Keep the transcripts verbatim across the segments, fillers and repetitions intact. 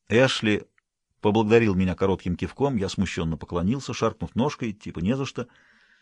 Эшли поблагодарил меня коротким кивком, я смущенно поклонился, шаркнув ножкой, типа не за что.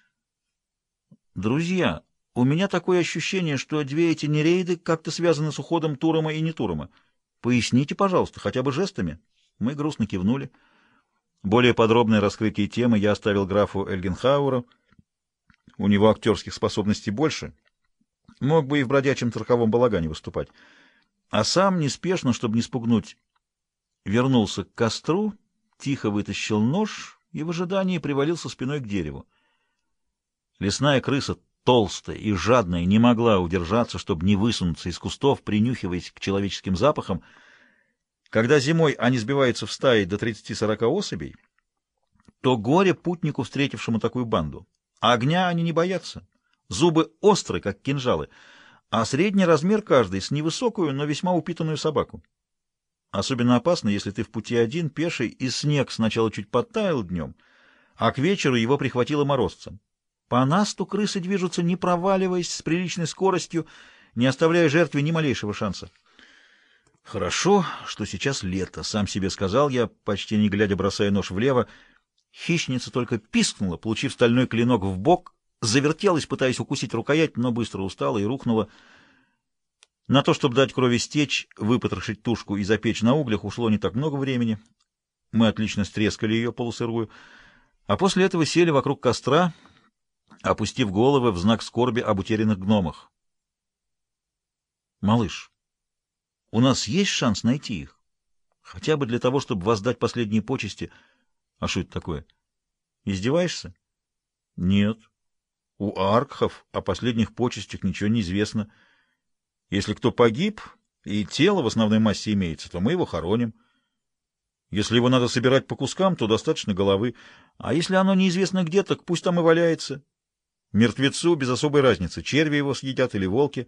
Друзья, у меня такое ощущение, что две эти нерейды как-то связаны с уходом Турома и не Турома. Поясните, пожалуйста, хотя бы жестами. Мы грустно кивнули. Более подробное раскрытие темы я оставил графу Эльгенхауру. У него актерских способностей больше. Мог бы и в бродячем цирковом балагане выступать. А сам неспешно, чтобы не спугнуть, вернулся к костру, тихо вытащил нож и в ожидании привалился спиной к дереву. Лесная крыса, толстая и жадная, не могла удержаться, чтобы не высунуться из кустов, принюхиваясь к человеческим запахам. Когда зимой они сбиваются в стаи до тридцати-сорока особей, то горе путнику, встретившему такую банду. А огня они не боятся. Зубы остры, как кинжалы, а средний размер каждый с невысокую, но весьма упитанную собаку. Особенно опасно, если ты в пути один, пеший, и снег сначала чуть подтаял днем, а к вечеру его прихватило морозцем. По насту крысы движутся, не проваливаясь, с приличной скоростью, не оставляя жертве ни малейшего шанса. «Хорошо, что сейчас лето», — сам себе сказал я, почти не глядя бросая нож влево. Хищница только пискнула, получив стальной клинок в бок, завертелась, пытаясь укусить рукоять, но быстро устала и рухнула. На то, чтобы дать крови стечь, выпотрошить тушку и запечь на углях, ушло не так много времени. Мы отлично стрескали ее полусырую, а после этого сели вокруг костра, опустив головы в знак скорби об утерянных гномах. «Малыш, у нас есть шанс найти их? Хотя бы для того, чтобы воздать последние почести». «А что это такое? Издеваешься?» «Нет. У аркхов о последних почестях ничего не известно. Если кто погиб, и тело в основной массе имеется, то мы его хороним. Если его надо собирать по кускам, то достаточно головы. А если оно неизвестно где, так пусть там и валяется. Мертвецу без особой разницы, черви его съедят или волки.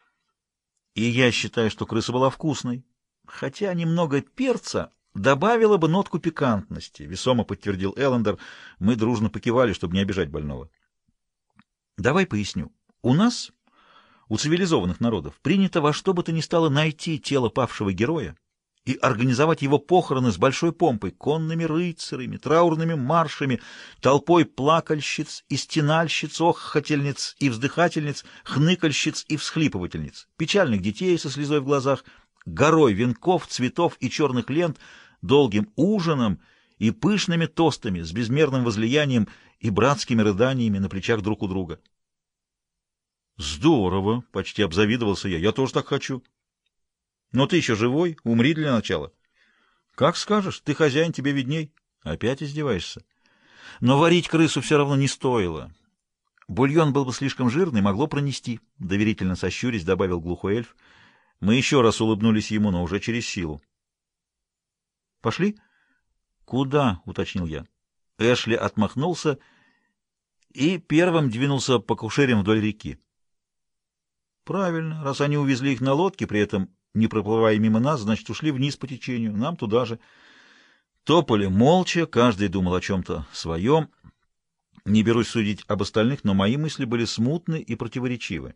И я считаю, что крыса была вкусной. Хотя немного перца добавила бы нотку пикантности, — весомо подтвердил Эллендер. Мы дружно покивали, чтобы не обижать больного. Давай поясню. У нас, у цивилизованных народов, принято во что бы то ни стало найти тело павшего героя и организовать его похороны с большой помпой, конными рыцарями, траурными маршами, толпой плакальщиц и стенальщиц, охотельниц и вздыхательниц, хныкальщиц и всхлипывательниц, печальных детей со слезой в глазах, горой венков, цветов и черных лент, долгим ужином и пышными тостами с безмерным возлиянием и братскими рыданиями на плечах друг у друга. «Здорово!» — почти обзавидовался я. «Я тоже так хочу». «Но ты еще живой, умри для начала». «Как скажешь, ты хозяин, тебе видней». «Опять издеваешься?» «Но варить крысу все равно не стоило. Бульон был бы слишком жирный, могло пронести», — доверительно сощурясь, добавил глухой эльф. Мы еще раз улыбнулись ему, но уже через силу. «Пошли?» «Куда?» — уточнил я. Эшли отмахнулся и первым двинулся по кушерям вдоль реки. «Правильно, раз они увезли их на лодке, при этом не проплывая мимо нас, значит, ушли вниз по течению, нам туда же». Топали молча, каждый думал о чем-то своем. Не берусь судить об остальных, но мои мысли были смутны и противоречивы.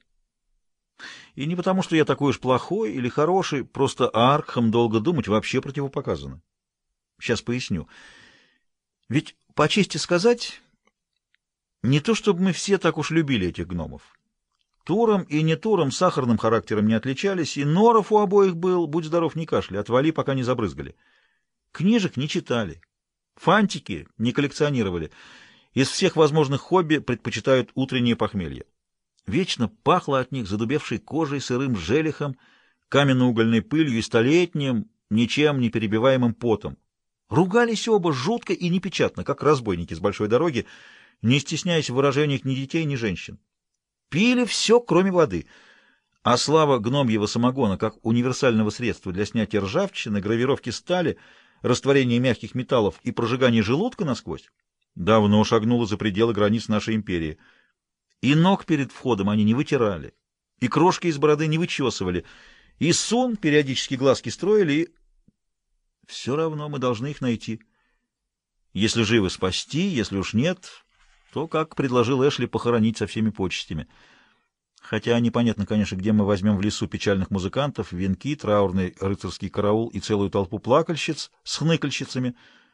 И не потому, что я такой уж плохой или хороший, просто аркхам долго думать вообще противопоказано. Сейчас поясню. Ведь, по чести сказать, не то чтобы мы все так уж любили этих гномов. Туром и не Туром сахарным характером не отличались, и норов у обоих был, будь здоров, не кашля, отвали, пока не забрызгали. Книжек не читали, фантики не коллекционировали. Из всех возможных хобби предпочитают утреннее похмелье. Вечно пахло от них задубевшей кожей, сырым желехом, каменно-угольной пылью и столетним, ничем не перебиваемым потом. Ругались оба жутко и непечатно, как разбойники с большой дороги, не стесняясь в выражениях ни детей, ни женщин. Пили все, кроме воды, а слава гномьего самогона как универсального средства для снятия ржавчины, гравировки стали, растворения мягких металлов и прожигания желудка насквозь давно шагнула за пределы границ нашей империи. И ног перед входом они не вытирали, и крошки из бороды не вычесывали, и сон периодически глазки строили, и... Все равно мы должны их найти. Если живы, спасти, если уж нет, то, как предложил Эшли, похоронить со всеми почестями. Хотя непонятно, конечно, где мы возьмем в лесу печальных музыкантов, венки, траурный рыцарский караул и целую толпу плакальщиц с хныкальщицами.